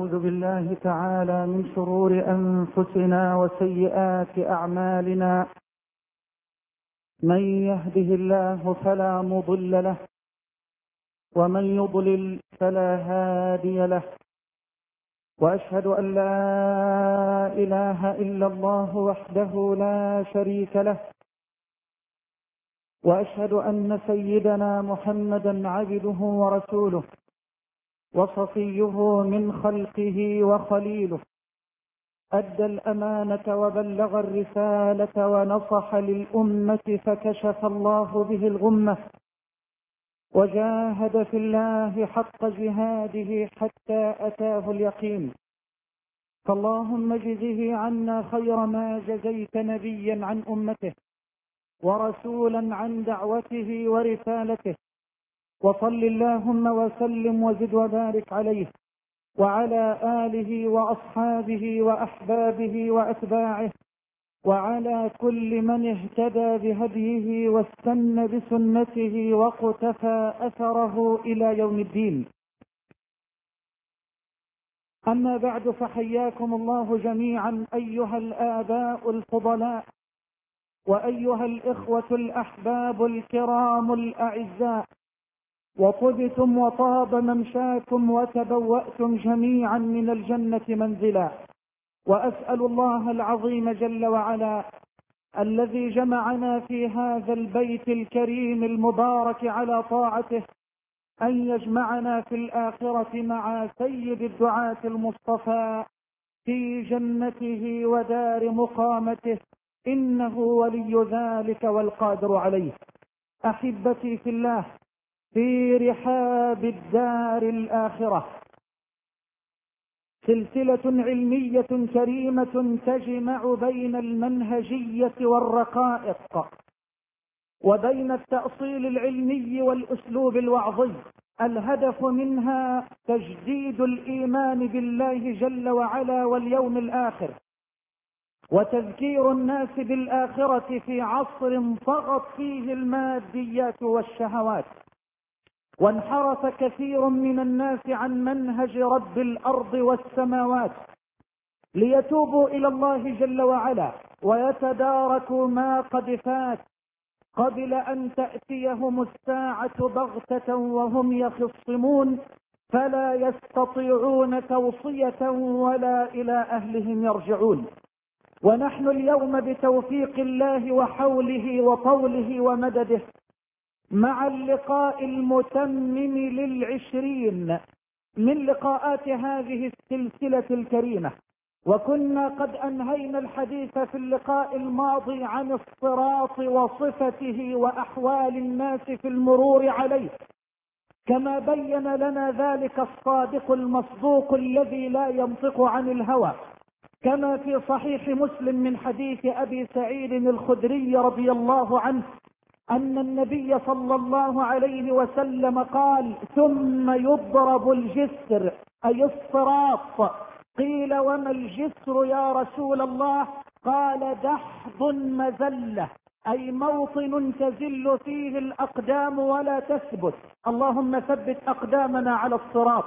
ونعوذ بالله تعالى من شرور أنفسنا وسيئات أعمالنا. من يهده الله فلا مضل له، ومن يضلل فلا هادي له. وأشهد أن لا إله إلا الله وحده لا شريك له، وأشهد أن سيدنا محمدا عبده ورسوله وصفيه من خلقه وخليله. أدى الأمانة وبلغ الرسالة ونصح للأمة، فكشف الله به الغمة، وجاهد في الله حق جهاده حتى أتاه اليقين. فاللهم اجزه عنا خير ما جزيت نبيا عن أمته، ورسولا عن دعوته ورسالته. وصل اللهم وسلم وزد وبارك عليه وعلى آله وأصحابه وأحبابه وأتباعه، وعلى كل من اهتدى بهديه واستنى بسنته واقتفى أثره إلى يوم الدين. أما بعد، فحياكم الله جميعا أيها الآباء الفضلاء، وأيها الإخوة الأحباب الكرام الأعزاء، وطبتم وطاب ممشاكم وتبوأتم جميعا من الجنة منزلا. وأسأل الله العظيم جل وعلا الذي جمعنا في هذا البيت الكريم المبارك على طاعته أن يجمعنا في الآخرة مع سيد الدعاة المصطفى في جنته ودار مقامته، إنه ولي ذلك والقادر عليه. أحبتي في الله، في رحاب الدار الآخرة سلسلة علمية كريمة تجمع بين المنهجية والرقائق، وبين التأصيل العلمي والأسلوب الوعظي. الهدف منها تجديد الإيمان بالله جل وعلا واليوم الآخر، وتذكير الناس بالآخرة في عصر طغت فيه الماديات والشهوات، وانحرف كثير من الناس عن منهج رب الأرض والسماوات، ليتوبوا إلى الله جل وعلا ويتداركوا ما قد فات قبل أن تأتيهم الساعة بغتة وهم يخصمون، فلا يستطيعون توصية ولا إلى أهلهم يرجعون. ونحن اليوم بتوفيق الله وحوله وطوله ومدده مع اللقاء المتمم لل20 من لقاءات هذه السلسلة الكريمة. وكنا قد أنهينا الحديث في اللقاء الماضي عن الصراط وصفته وأحوال الناس في المرور عليه، كما بين لنا ذلك الصادق المصدوق الذي لا ينطق عن الهوى، كما في صحيح مسلم من حديث أبي سعيد الخدري رضي الله عنه أن النبي صلى الله عليه وسلم قال: ثم يضرب الجسر، أي الصراط. قيل: وما الجسر يا رسول الله؟ قال: دحض مزلة، أي موطن تزل فيه الأقدام ولا تثبت. اللهم ثبت أقدامنا على الصراط.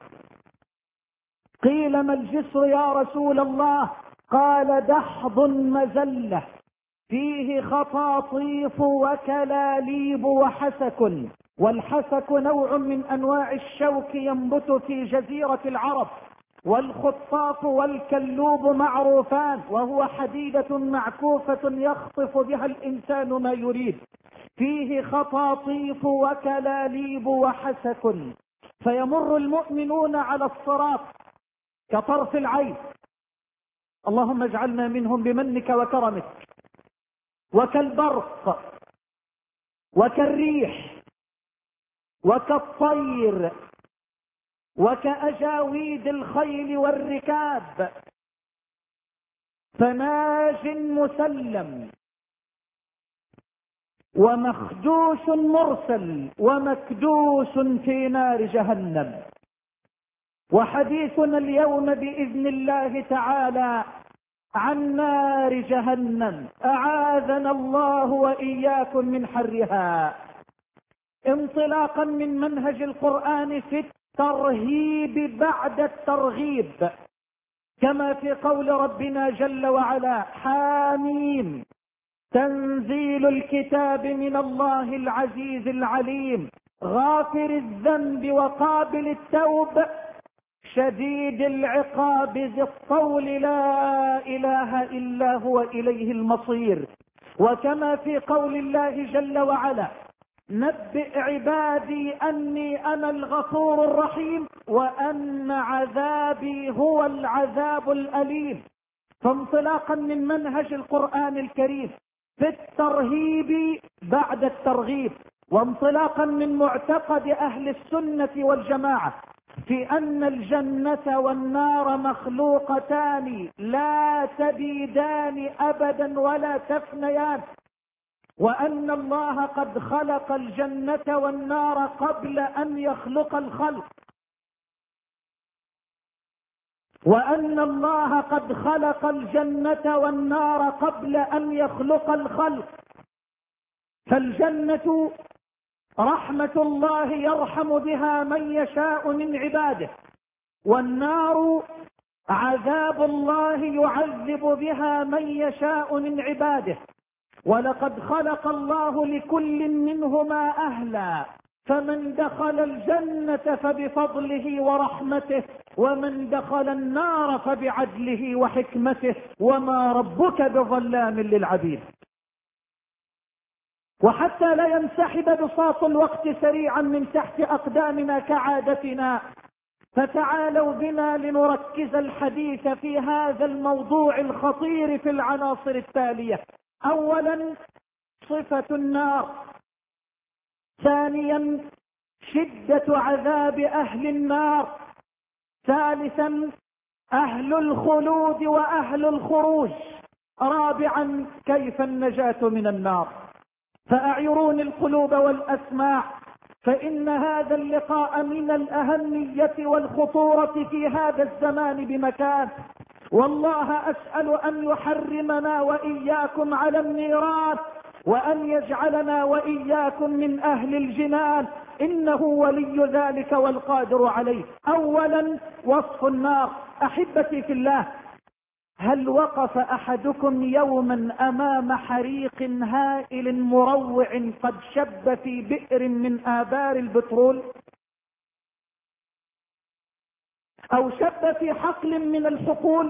قيل: ما الجسر يا رسول الله؟ قال: دحض مزلة فيه خطاطيف وكلاليب وحسك. والحسك نوع من أنواع الشوك ينبت في جزيرة العرب، والخطاف والكلوب معروفان، وهو حديدة معكوفة يخطف بها الإنسان ما يريد. فيه خطاطيف وكلاليب وحسك، فيمر المؤمنون على الصراط كطرف العين، اللهم اجعلنا منهم بمنك وكرمك، وكالبرق وكالريح وكالطير وكأجاويد الخيل والركاب، فناج مسلم ومخدوش مرسل ومكدوس في نار جهنم. وحديثنا اليوم بإذن الله تعالى عن نار جهنم، أعاذنا الله وإياكم من حرها، انطلاقا من منهج القرآن في الترهيب بعد الترغيب، كما في قول ربنا جل وعلا: حاميم تنزيل الكتاب من الله العزيز العليم غافر الذنب وقابل التوب شديد العقاب ذي الطول لا إله إلا هو إليه المصير. وكما في قول الله جل وعلا: نبئ عبادي أني أنا الغفور الرحيم وأن عذابي هو العذاب الأليم. فانطلاقا من منهج القرآن الكريم في الترهيب بعد الترغيب، وانطلاقا من معتقد أهل السنة والجماعة في أن الجنة والنار مخلوقتان لا تبيدان أبدا ولا تفنيان، وأن الله قد خلق الجنة والنار قبل أن يخلق الخلق، وأن الله قد خلق الجنة والنار قبل أن يخلق الخلق. فالجنة رحمة الله يرحم بها من يشاء من عباده، والنار عذاب الله يعذب بها من يشاء من عباده. ولقد خلق الله لكل منهما أهلا، فمن دخل الجنة فبفضله ورحمته، ومن دخل النار فبعدله وحكمته، وما ربك بظلام للعبيد. وحتى لا ينسحب بساط الوقت سريعا من تحت أقدامنا كعادتنا، فتعالوا بنا لنركز الحديث في هذا الموضوع الخطير في العناصر التالية: أولا صفة النار، ثانيا شدة عذاب أهل النار، ثالثا أهل الخلود وأهل الخروج، رابعا كيف النجاة من النار. فأعيروني القلوب والأسماع، فإن هذا اللقاء من الأهمية والخطورة في هذا الزمان بمكان. والله أسأل أن يحرمنا وإياكم على النيران، وأن يجعلنا وإياكم من أهل الجنان، إنه ولي ذلك والقادر عليه. أولا وصف النار. أحبتي في الله، هل وقف أحدكم يوما أمام حريق هائل مروع قد شب في بئر من آبار البترول، أو شب في حقل من الحقول،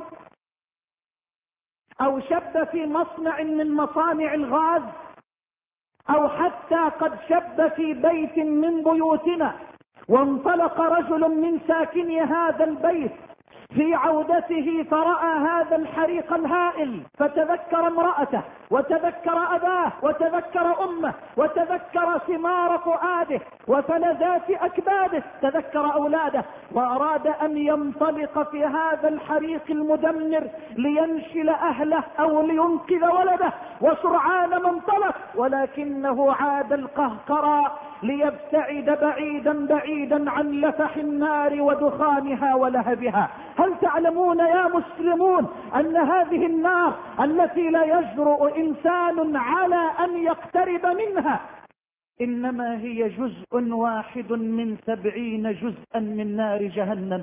أو شب في مصنع من مصانع الغاز، أو حتى قد شب في بيت من بيوتنا، وانطلق رجل من ساكني هذا البيت في عودته فرأى هذا الحريق الهائل، فتذكر امرأته وتذكر أباه وتذكر أمه وتذكر ثمار فؤاده وفلذات أكباده، تذكر أولاده، وأراد أن ينطلق في هذا الحريق المدمر لينشل أهله أو لينقذ ولده، وسرعان ما انطلق، ولكنه عاد القهقرى ليبتعد بعيدا بعيدا عن لفح النار ودخانها ولهبها. هل تعلمون يا مسلمون أن هذه النار التي لا يجرؤ إنسان على أن يقترب منها إنما هي جزء واحد من 70 جزءا من نار جهنم؟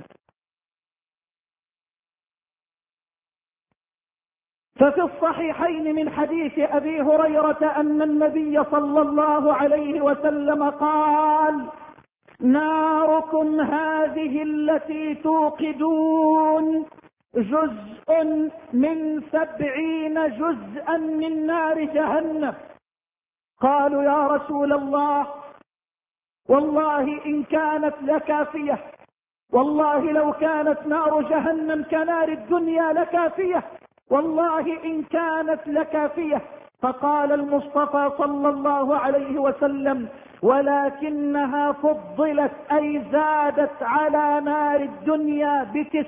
ففي الصحيحين من حديث أبي هريرة أن النبي صلى الله عليه وسلم قال: ناركم هذه التي توقدون جزء من 70 جزءا من نار جهنم. قالوا: يا رسول الله، والله إن كانت لكافية، والله لو كانت نار جهنم كنار الدنيا لكافية، والله إن كانت لكافية. فقال المصطفى صلى الله عليه وسلم: ولكنها فضلت، أي زادت على نار الدنيا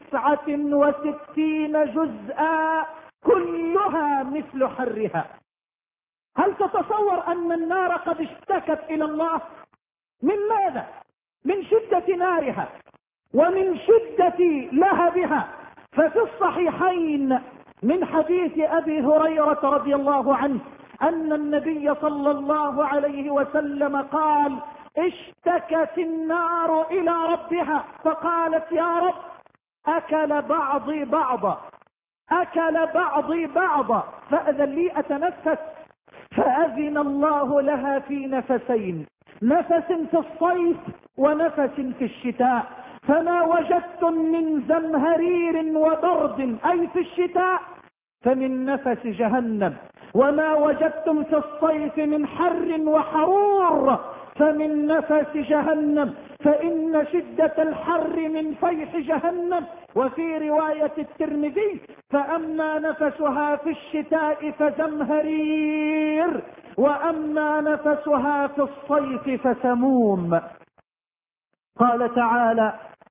ب69 جزءا كلها مثل حرها. هل تتصور أن النار قد اشتكت إلى الله؟ من ماذا؟ من شدة نارها ومن شدة لهبها. ففي الصحيحين من حديث أبي هريرة رضي الله عنه أن النبي صلى الله عليه وسلم قال: اشتكت النار إلى ربها فقالت يا رب أكل بعضي بعضا، أكل بعضي بعضا، فأذن لي أتنفس. فأذن الله لها في نفسين، نفس في الصيف ونفس في الشتاء. فما وجدتم من زمهرير وبرد أي في الشتاء فمن نفس جهنم، وما وجدتم في الصيف من حر وحرور فمن نفس جهنم، فإن شدة الحر من فيح جهنم. وفي رواية الترمذي فأما نفسها في الشتاء فزمهرير، وأما نفسها في الصيف فسموم. قال تعالى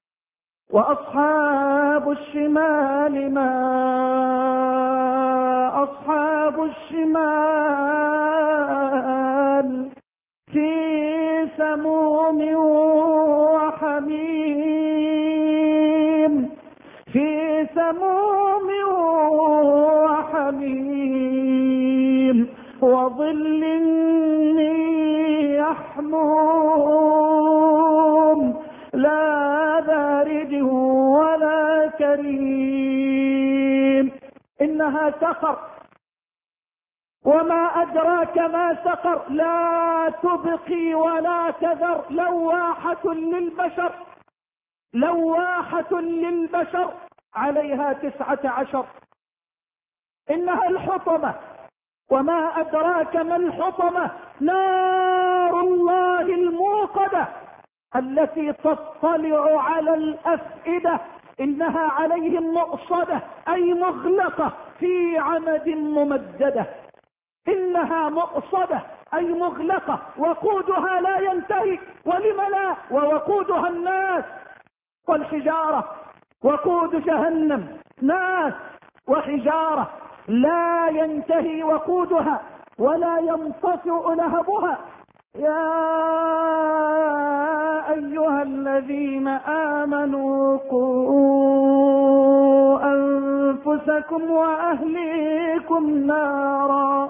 وأصحاب الشمال ما أصحاب الشمال في سموم وحميم، في سموم وحميم وظل يحموم لا بارد ولا كريم. إنها سقر، وما أدراك ما سقر، لا تبقي ولا تذر، لواحة للبشر، لواحة للبشر، عليها 19. إنها الحطمة، وما أدراك ما الحطمة، نار الله الموقدة التي تطلع على الأفئدة. إنها عليهم مؤصدة أي مغلقة في عمد ممددة. إنها مؤصدة أي مغلقة، وقودها لا ينتهي. ولم لا؟ ووقودها الناس والحجارة. وقود جهنم ناس وحجارة لا ينتهي وقودها ولا ينطفئ لهبها. يا أيها الذين آمنوا قوا أنفسكم وأهليكم نارا،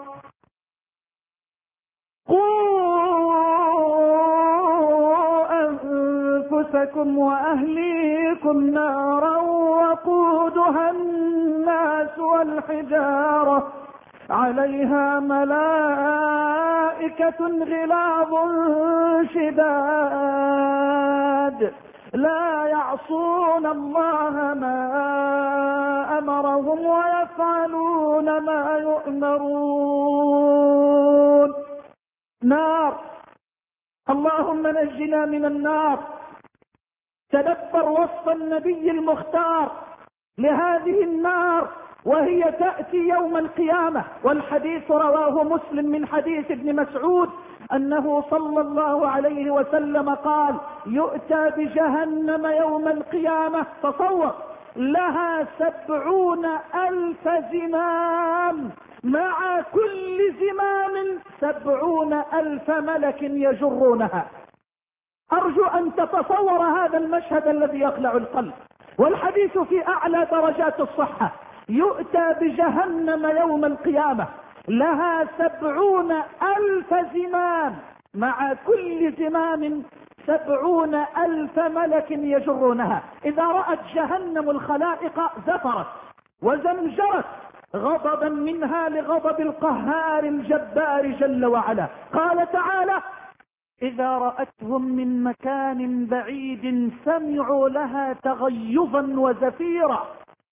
قوا أنفسكم وأهليكم نارا وقودها الناس والحجارة عليها ملائكة غلاظ شداد لا يعصون الله ما أمرهم ويفعلون ما يؤمرون. نار، اللهم نجنا من النار. تدبر وصف النبي المختار لهذه النار وهي تأتي يوم القيامة، والحديث رواه مسلم من حديث ابن مسعود أنه صلى الله عليه وسلم قال يؤتى بجهنم يوم القيامة، تصور، لها 70,000 زمام، مع كل زمام 70,000 ملك يجرونها. أرجو أن تتصور هذا المشهد الذي يخلع القلب، والحديث في أعلى درجات الصحة. يؤتى بجهنم يوم القيامة لها 70,000 زمام، مع كل زمام 70,000 ملك يجرونها. إذا رأت جهنم الخلائق زفرت وزمجرت غضبا منها لغضب القهار الجبار جل وعلا. قال تعالى إذا رأتهم من مكان بعيد سمعوا لها تغيظا وزفيرا.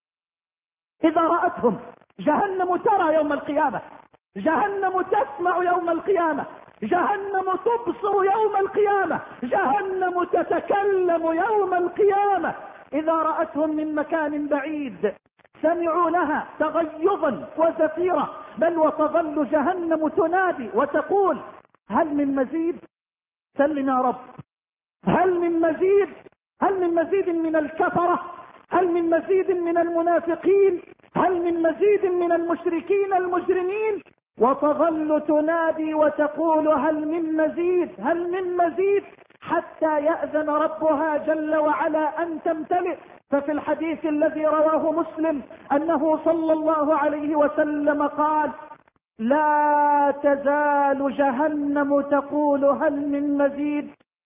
إذا رأتهم، جهنم ترى يوم القيامة، جهنم تسمع يوم القيامة، جهنم تبصر يوم القيامة، جهنم تتكلم يوم القيامة. إذا رأتهم من مكان بعيد سمعوا لها تغيظا وزفيرا، بل وتظل جهنم تنادي وتقول هل من مزيد؟ سلنا يا رب، هل من مزيد؟ هل من مزيد من الكفرة؟ هل من مزيد من المنافقين؟ هل من مزيد من المشركين المجرمين؟ وتظل تنادي وتقول هل من مزيد؟ هل من مزيد؟ حتى يأذن ربها جل وعلا أن تمتلئ. ففي الحديث الذي رواه مسلم أنه صلى الله عليه وسلم قال لا تزال جهنم تقول هل من مزيد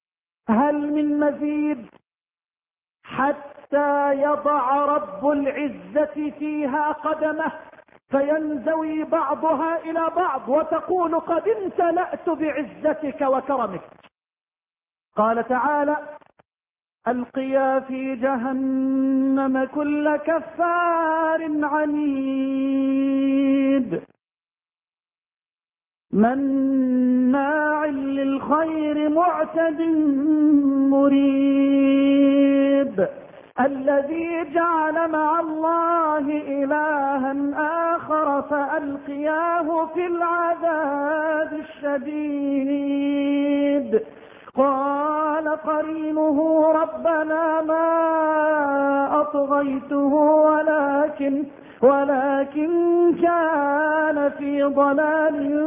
هل من مزيد؟ حتى يضع رب العزة فيها قدمه فينزوي بعضها إلى بعض وتقول قد امتلأت بعزتك وكرمك. قال تعالى: ألقيا في جهنم كل كفار عنيد مناع للخير معتد مريب الذي جعل مع الله إلها آخر فألقياه في العذاب الشديد. قال قرينه ربنا ما أطغيته ولكن كان في ضلال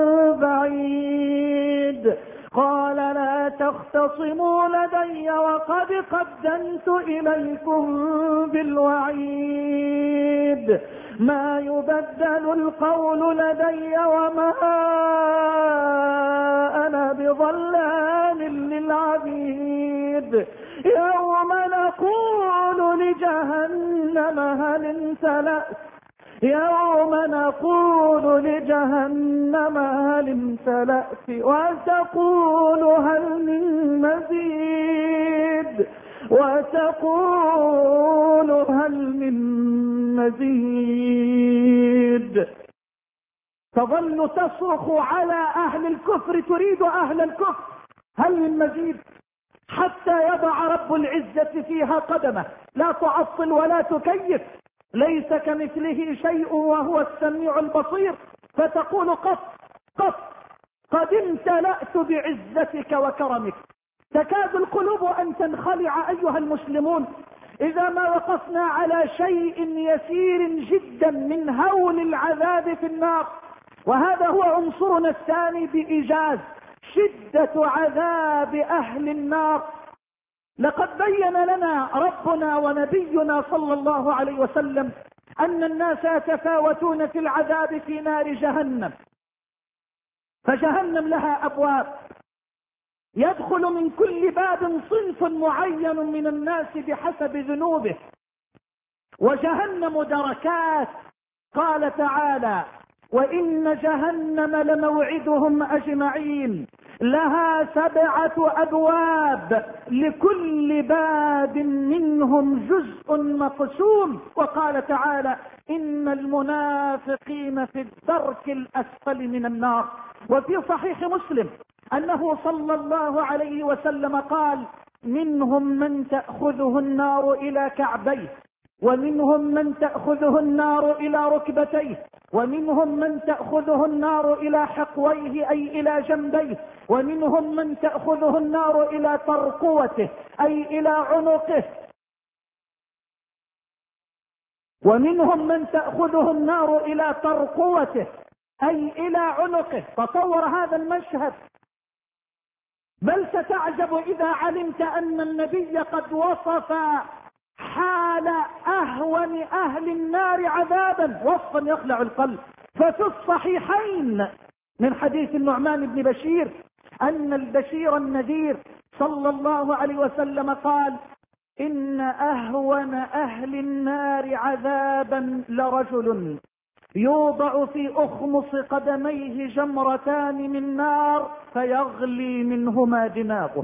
بعيد. قال لا تختصموا لدي وقد قدمت إليكم بالوعيد ما يبدل القول لدي وما أنا بظلام للعبيد. يوم نقول لجهنم هل امتلأت وتقول هل من مزيد تظل تصرخ على أهل الكفر، تريد أهل الكفر هل من مزيد، حتى يضع رب العزة فيها قدمه، لا تعطل ولا تكيف، ليس كمثله شيء وهو السميع البصير، فتقول قد امتلأت بعزتك وكرمك. تكاد القلوب أن تنخلع أيها المسلمون إذا ما وقفنا على شيء يسير جدا من هول العذاب في النار، وهذا هو عنصرنا الثاني بإيجاز: شدة عذاب أهل النار. لقد بين لنا ربنا ونبينا صلى الله عليه وسلم أن الناس يتفاوتون في العذاب في نار جهنم، فجهنم لها أبواب، يدخل من كل باب صنف معين من الناس بحسب ذنوبه، وجهنم دركات. قال تعالى: وإن جهنم لموعدهم أجمعين لها 7 أبواب لكل باب منهم جزء مقسوم. وقال تعالى: إن المنافقين في الدرك الأسفل من النار. وفي صحيح مسلم أنه صلى الله عليه وسلم قال: منهم من تأخذه النار إلى كعبيه، ومنهم من تأخذه النار إلى ركبتيه، ومنهم من تأخذه النار إلى حقويه أي إلى جنبيه، ومنهم من تأخذه النار إلى ترقوته أي إلى عنقه، ومنهم من تأخذه النار إلى ترقوته أي إلى عنقه. تصور هذا المشهد، بل ستعجب إذا علمت أن النبي قد وصف حال أهون أهل النار عذابا وصفا يخلع القلب. ففي الصحيحين من حديث النعمان بن بشير أن البشير النذير صلى الله عليه وسلم قال: إن أهون أهل النار عذابا لرجل يوضع في أخمص قدميه جمرتان من نار فيغلي منهما دماغه.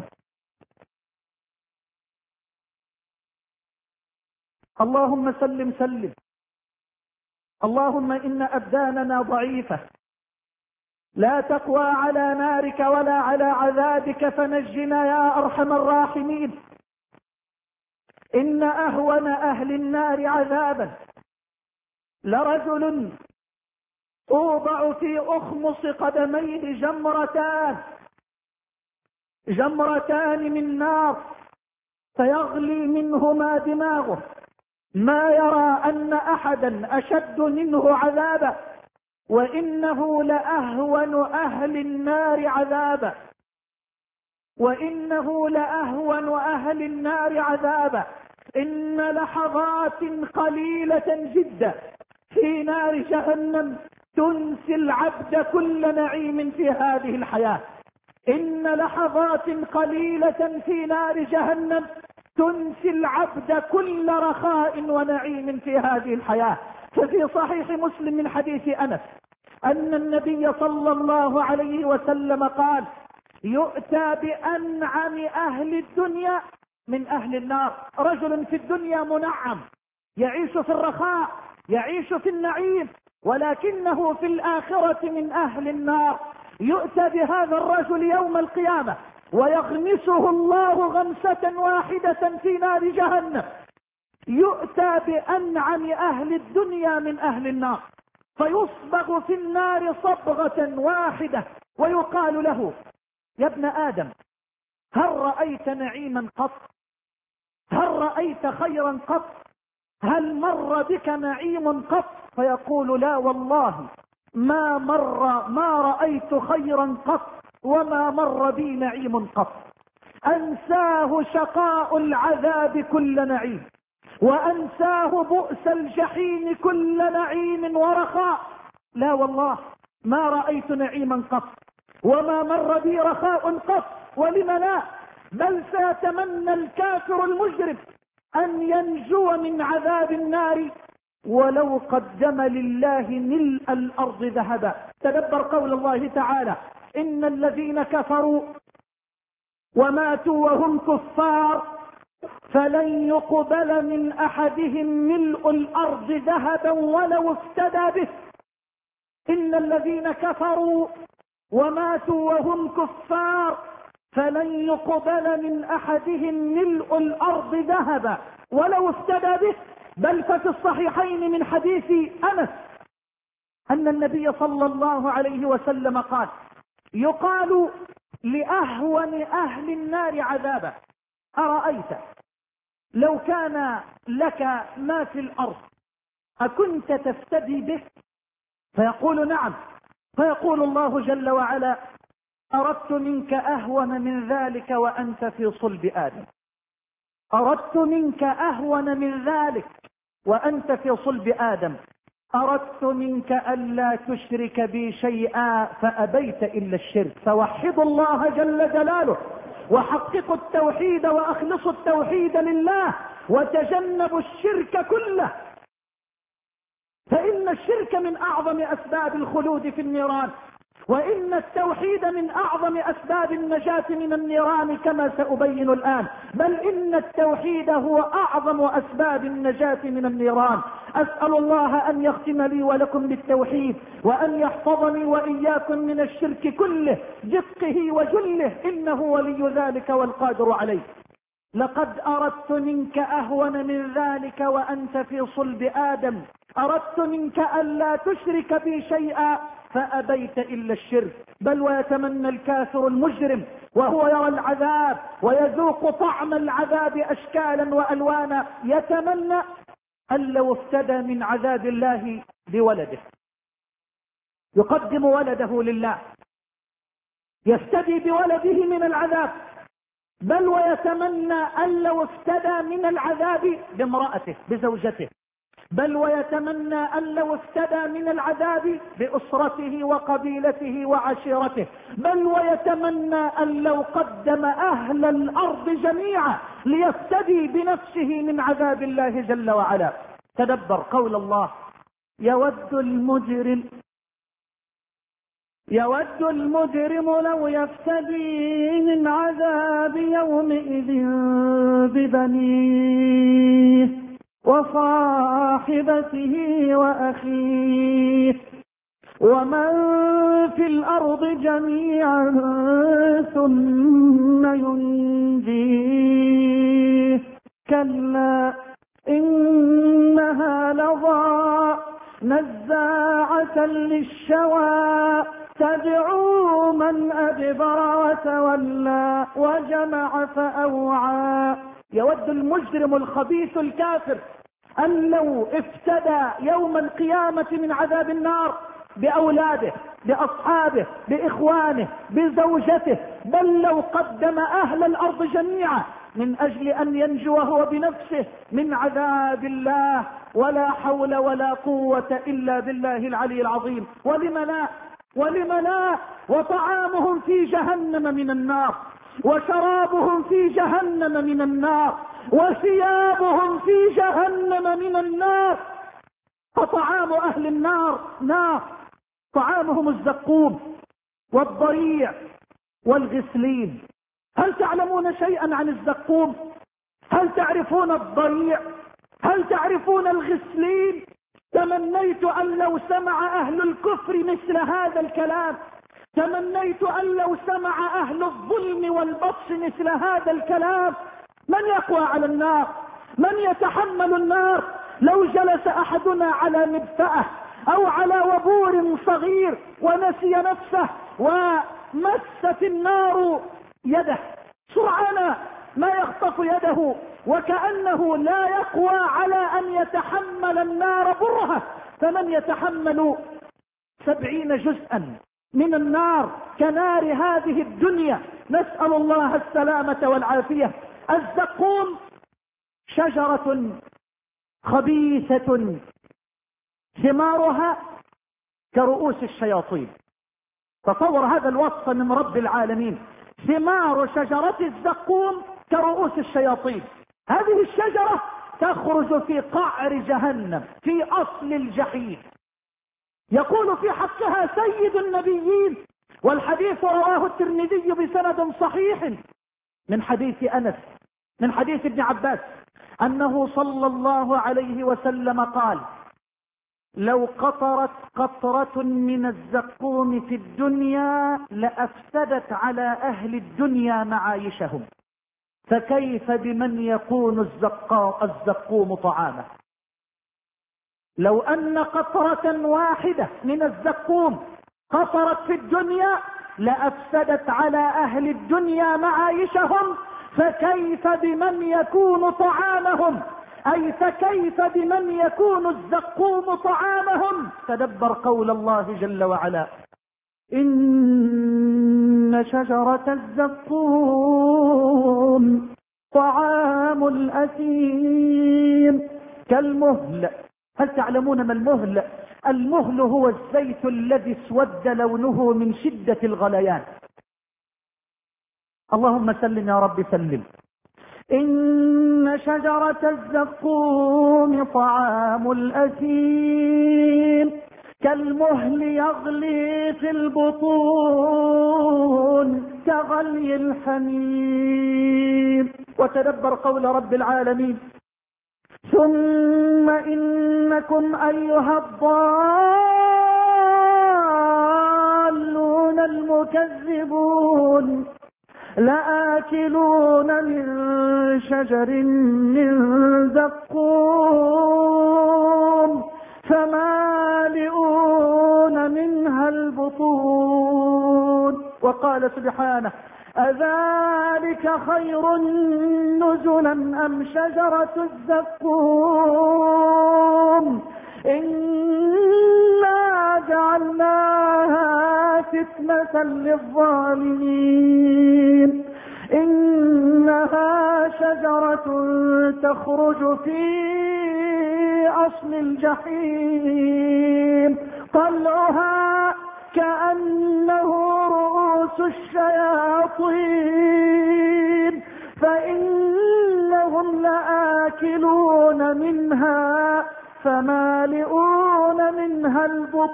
اللهم سلم سلم. اللهم إن أبداننا ضعيفة لا تقوى على نارك ولا على عذابك، فنجنا يا أرحم الراحمين. إن أهون أهل النار عذابا لرجل توضع في أخمص قدميه جمرتان من نار فيغلي منهما دماغه، ما يرى أن أحدا أشد منه عذابا، وإنه لأهون أهل النار عذابا، إن لحظات قليلة جدا في نار جهنم تنسي العبد كل نعيم في هذه الحياة. إن لحظات قليلة في نار جهنم تنسي العبد كل رخاء ونعيم في هذه الحياة. ففي صحيح مسلم من حديث أنس أن النبي صلى الله عليه وسلم قال: يؤتى بأنعم أهل الدنيا من أهل النار. رجل في الدنيا منعم، يعيش في الرخاء، يعيش في النعيم، ولكنه في الآخرة من أهل النار. يؤتى بهذا الرجل يوم القيامة ويغمسه الله غمسة واحدة في نار جهنم. يؤتى بأنعم أهل الدنيا من أهل النار فيصبغ في النار صبغة واحدة ويقال له: يا ابن آدم، هل رأيت نعيما قط؟ هل رأيت خيرا قط؟ هل مر بك نعيم قط؟ فيقول: لا والله ما رأيت خيرا قط وما مر بي نعيم قط. أنساه شقاء العذاب كل نعيم، وأنساه بؤس الجحيم كل نعيم ورخاء. لا والله ما رأيت نعيما قط وما مر بي رخاء قط. ولم لا؟ بل سيتمنى الكافر المجرم أن ينجو من عذاب النار ولو قدم لله ملء الأرض ذهبا. تدبر قول الله تعالى: إن الذين كفروا وماتوا وهم كفار فلن يقبل من أحدهم ملء الأرض ذهبا ولو افتدى به. إن الذين كفروا وماتوا وهم كفار فلن يقبل من أحدهم ملء الأرض ذهبا ولو افتدى به. بل ففي الصحيحين من حديث أنس أن النبي صلى الله عليه وسلم قال: يقال لأهون أهل النار عذابا: أرأيت لو كان لك ما في الأرض أكنت تفتدي به؟ فيقول: نعم. فيقول الله جل وعلا: أردت منك أهون من ذلك وأنت في صلب آدم. أردت منك أهون من ذلك وأنت في صلب آدم. أردت منك ألا تشرك بي شيئا فأبيت إلا الشرك. فوحدوا الله جل جلاله وحققوا التوحيد وأخلصوا التوحيد لله وتجنبوا الشرك كله، فإن الشرك من أعظم أسباب الخلود في النيران، وإن التوحيد من أعظم أسباب النجاة من النيران كما سأبين الآن. بل إن التوحيد هو أعظم أسباب النجاة من النيران. أسأل الله أن يختم لي ولكم بالتوحيد، وأن يحفظني وإياكم من الشرك كله دقه وجله، إنه ولي ذلك والقادر عليه. لقد أردت منك أهون من ذلك وأنت في صلب آدم. أردت منك ألا تشرك بي شيئا فأبيت إلا الشرك. بل ويتمنى الكافر المجرم وهو يرى العذاب ويذوق طعم العذاب أشكالا وألوانا، يتمنى أن لو افتدى من عذاب الله بولده، يقدم ولده لله، يفتدي بولده من العذاب. بل ويتمنى أن لو افتدى من العذاب بامرأته بزوجته. بل ويتمنى أن لو افتدى من العذاب بأسرته وقبيلته وعشيرته. بل ويتمنى أن لو قدم أهل الأرض جميعا ليفتدي بنفسه من عذاب الله جل وعلا. تدبر قول الله: يود المجرم لو يفتدي من عذاب يومئذ ببنيه وصاحبته وأخيه ومن في الأرض جميعا ثم ينجيه. كلا إنها لظى نزاعة للشوى تدعو من أدبر وتولى وجمع فأوعى. يود المجرم الخبيث الكافر أن لو افتدى يوم القيامة من عذاب النار بأولاده بأصحابه بإخوانه بزوجته، بل لو قدم أهل الأرض جميعا من أجل أن ينجو هو بنفسه من عذاب الله. ولا حول ولا قوة إلا بالله العلي العظيم. ولم لا؟ ولم لا؟ وطعامهم في جهنم من النار، وشرابهم في جهنم من النار، وثيابهم في جهنم من النار. فطعام أهل النار نار، طعامهم الزقوم والضريع والغسلين. هل تعلمون شيئا عن الزقوم؟ هل تعرفون الضريع؟ هل تعرفون الغسلين؟ تمنيت أن لو سمع أهل الكفر مثل هذا الكلام، تمنيت أن لو سمع أهل الظلم والبطش مثل هذا الكلام. من يقوى على النار؟ من يتحمل النار؟ لو جلس أحدنا على مدفأة أو على وبور صغير ونسي نفسه ومست النار يده، سرعان ما يخطف يده وكأنه لا يقوى على أن يتحمل النار برهة. فمن يتحمل 70 جزءا من النار كنار هذه الدنيا؟ نسأل الله السلامة والعافية. الزقوم شجرة خبيثة ثمارها كرؤوس الشياطين. تصور هذا الوصف من رب العالمين، ثمار شجرة الزقوم كرؤوس الشياطين. هذه الشجرة تخرج في قعر جهنم في أصل الجحيم. يقول في حقها سيد النبيين، والحديث رواه الترمذي بسند صحيح من حديث أنس من حديث ابن عباس أنه صلى الله عليه وسلم قال: لو قطرت قطرة من الزقوم في الدنيا لأفسدت على أهل الدنيا معايشهم، فكيف بمن يكون الزقوم طعامه؟ لو أن قطرة واحدة من الزقوم قطرت في الدنيا لأفسدت على أهل الدنيا معايشهم، فكيف بمن يكون طعامهم؟ أي فكيف بمن يكون الزقوم طعامهم؟ تدبر قول الله جل وعلا: إن شجرة الزقوم طعام الأثيم كالمهل. هل تعلمون ما المهل؟ المهل هو الزيت الذي اسود لونه من شدة الغليان. اللهم سلم يا رب سلم. إن شجرة الزقوم طعام الأثيم كالمهل يغلي في البطون كغلي الحميم. وتدبر قول رب العالمين: ثم إنكم أيها الضالون المكذبون لآكلون من شجر من زقوم فمالئون منها البطون. وقال سبحانه: أذلك خير نزلا أم شجرة الزقوم إنا جعلناها فتنة للظالمين إنها شجرة تخرج في أصل الجحيم طلعها كأنه رؤوس الشياطين فإنهم لآكلون منها فمالئون منها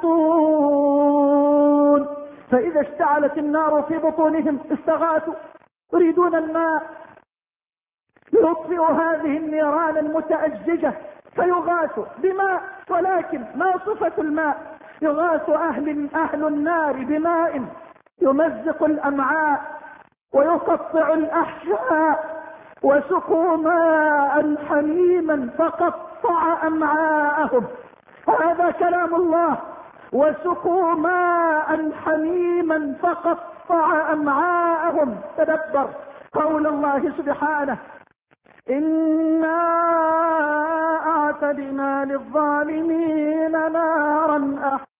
البطون. فإذا اشتعلت النار في بطونهم استغاثوا يريدون الماء ليطفئوا هذه النيران المتأججة فيغاثوا بماء، ولكن ما صفة الماء؟ يغاث أهل النار بماء يمزق الأمعاء ويقطع الأحشاء، وسقوا ماء حميما فقطع أمعاءهم. هذا كلام الله: وسقوا ماء حميما فقطع أمعاءهم. تدبر قول الله سبحانه: إنا أعتدنا للظالمين نارا